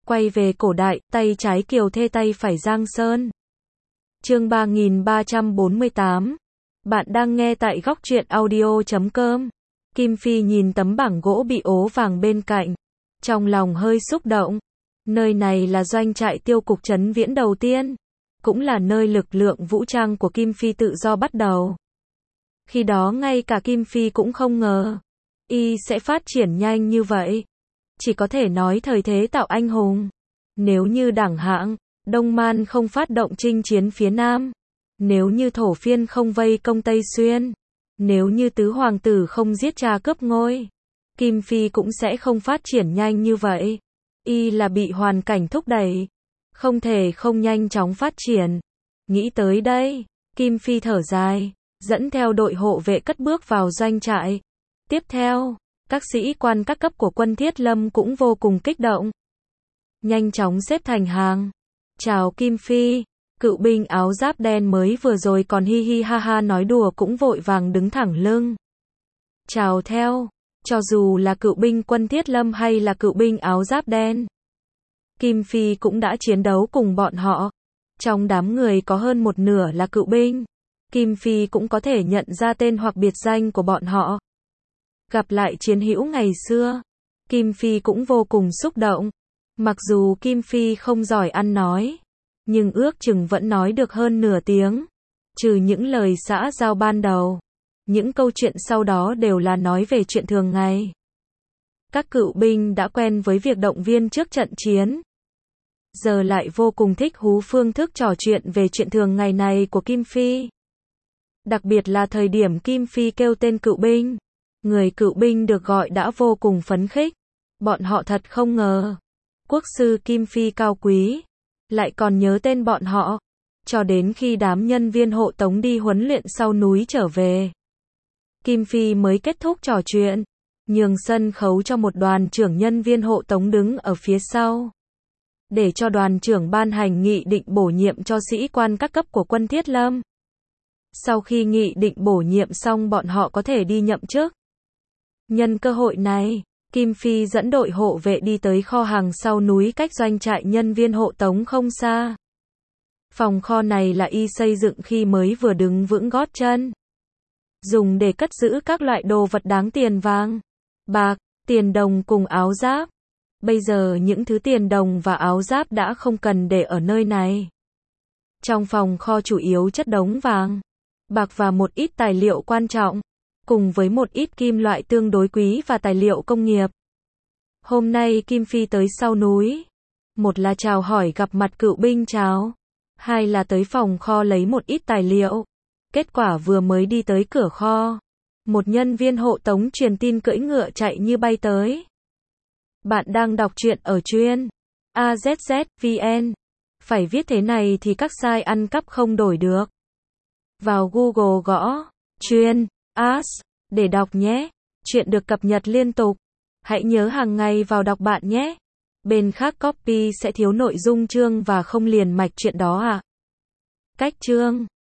Quay về cổ đại, tay trái Kiều Thê tay phải Giang Sơn. Chương 3348. Bạn đang nghe tại góc truyện audio.com. Kim Phi nhìn tấm bảng gỗ bị ố vàng bên cạnh, trong lòng hơi xúc động. Nơi này là doanh trại tiêu cục trấn Viễn đầu tiên, cũng là nơi lực lượng vũ trang của Kim Phi tự do bắt đầu. Khi đó ngay cả Kim Phi cũng không ngờ y sẽ phát triển nhanh như vậy. Chỉ có thể nói thời thế tạo anh hùng. Nếu như Đảng Hạng, Đông Man không phát động chinh chiến phía Nam, nếu như Thổ Phiên không vây công Tây Xuyên, nếu như tứ hoàng tử không giết cha cướp ngôi, Kim Phi cũng sẽ không phát triển nhanh như vậy. Y là bị hoàn cảnh thúc đẩy, không thể không nhanh chóng phát triển. Nghĩ tới đây, Kim Phi thở dài, dẫn theo đội hộ vệ cất bước vào doanh trại. Tiếp theo, các sĩ quan các cấp của quân Thiết Lâm cũng vô cùng kích động. Nhanh chóng xếp thành hàng. Chào Kim Phi. Cựu binh áo giáp đen mới vừa rồi còn hi hi ha ha nói đùa cũng vội vàng đứng thẳng lưng. Chào theo. Cho dù là cựu binh quân Thiết Lâm hay là cựu binh áo giáp đen, Kim Phi cũng đã chiến đấu cùng bọn họ. Trong đám người có hơn một nửa là cựu binh. Kim Phi cũng có thể nhận ra tên hoặc biệt danh của bọn họ. Gặp lại chiến hữu ngày xưa, Kim Phi cũng vô cùng xúc động. Mặc dù Kim Phi không giỏi ăn nói, nhưng ước chừng vẫn nói được hơn nửa tiếng. Trừ những lời xã giao ban đầu, những câu chuyện sau đó đều là nói về chuyện thường ngày. Các cựu binh đã quen với việc động viên trước trận chiến, giờ lại vô cùng thích hú phương thức trò chuyện về chuyện thường ngày này của Kim Phi. Đặc biệt là thời điểm Kim Phi kêu tên cựu binh, người cựu binh được gọi đã vô cùng phấn khích. Bọn họ thật không ngờ, quốc sư Kim Phi cao quý, lại còn nhớ tên bọn họ. Cho đến khi đám nhân viên hộ tống đi huấn luyện sau núi trở về, Kim Phi mới kết thúc trò chuyện, nhường sân khấu cho một đoàn trưởng nhân viên hộ tống đứng ở phía sau, để cho đoàn trưởng ban hành nghị định bổ nhiệm cho sĩ quan các cấp của quân Thiết Lâm. Sau khi nghị định bổ nhiệm xong bọn họ có thể đi nhậm chức. Nhân cơ hội này, Kim Phi dẫn đội hộ vệ đi tới kho hàng sau núi cách doanh trại nhân viên hộ tống không xa. Phòng kho này là y xây dựng khi mới vừa đứng vững gót chân, dùng để cất giữ các loại đồ vật đáng tiền vàng, bạc, tiền đồng cùng áo giáp. Bây giờ những thứ tiền đồng và áo giáp đã không cần để ở nơi này. Trong phòng kho chủ yếu chất đống vàng, bạc và một ít tài liệu quan trọng, cùng với một ít kim loại tương đối quý và tài liệu công nghiệp. Hôm nay Kim Phi tới sau núi, một là chào hỏi gặp mặt cựu binh chào, hai là tới phòng kho lấy một ít tài liệu. Kết quả vừa mới đi tới cửa kho, một nhân viên hộ tống truyền tin cưỡi ngựa chạy như bay tới. Bạn đang đọc truyện ở truyện AZZ.vn. Phải viết thế này thì các site ăn cắp không đổi được. Vào Google gõ truyện AZ để đọc nhé. Truyện được cập nhật liên tục. Hãy nhớ hàng ngày vào đọc bạn nhé. Bên khác copy sẽ thiếu nội dung chương và không liền mạch truyện đó ạ. Cách chương